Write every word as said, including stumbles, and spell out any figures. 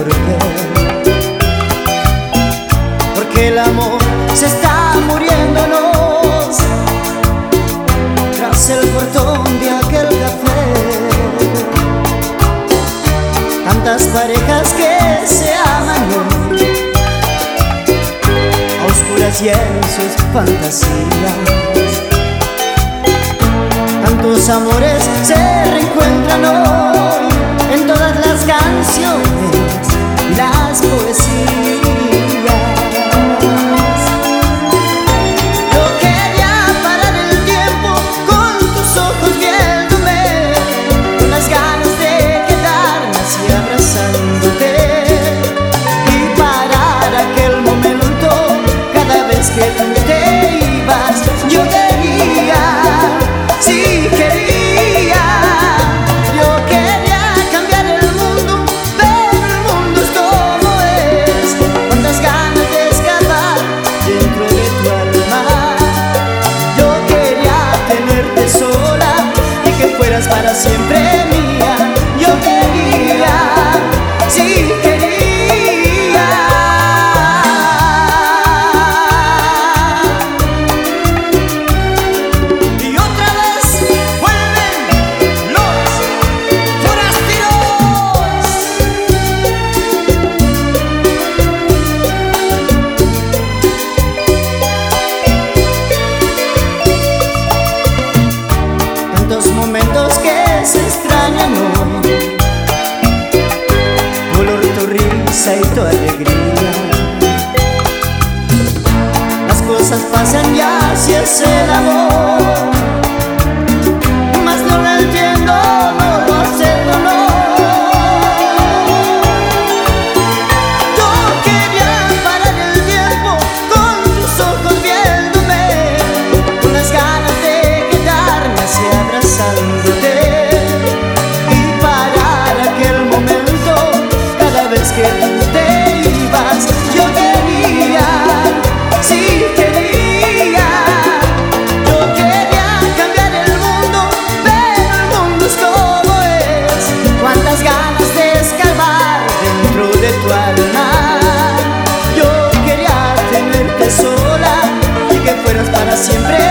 qué. Porque el amor se está muriéndonos tras el portón de aquel café. Tantas parejas que se aman hoy, a oscuras y en sus fantasías. Tantos amores se reencuentran hoy en todas las canciones y las poesías. Yo quería parar el tiempo con tus ojos viéndome, con las ganas de quedarme así abrazándote, y parar aquel momento cada vez que tú te ibas. Yo quería, sí quería, yo quería cambiar el mundo, pero el mundo es como es. Cuántas ganas de escapar dentro de tu alma. Yo quería tenerte sola y que fueras para siempre mía. Yo quería, sí quería. Momentos que se extrañan hoy, color tu risa y tu alegría. Las cosas pasan ya, si es el amor, mas no lo entiendo, no lo acepto, no. Yo quería parar el tiempo con tus ojos viéndome, con las ganas de quedarme así abrazándote, y parar aquel momento cada vez que tú te ibas. Yo quería, sí quería, yo quería cambiar el mundo, pero el mundo es como es. Cuántas ganas de escarbar dentro de tu alma. Yo quería tenerte sola y que fueras para siempre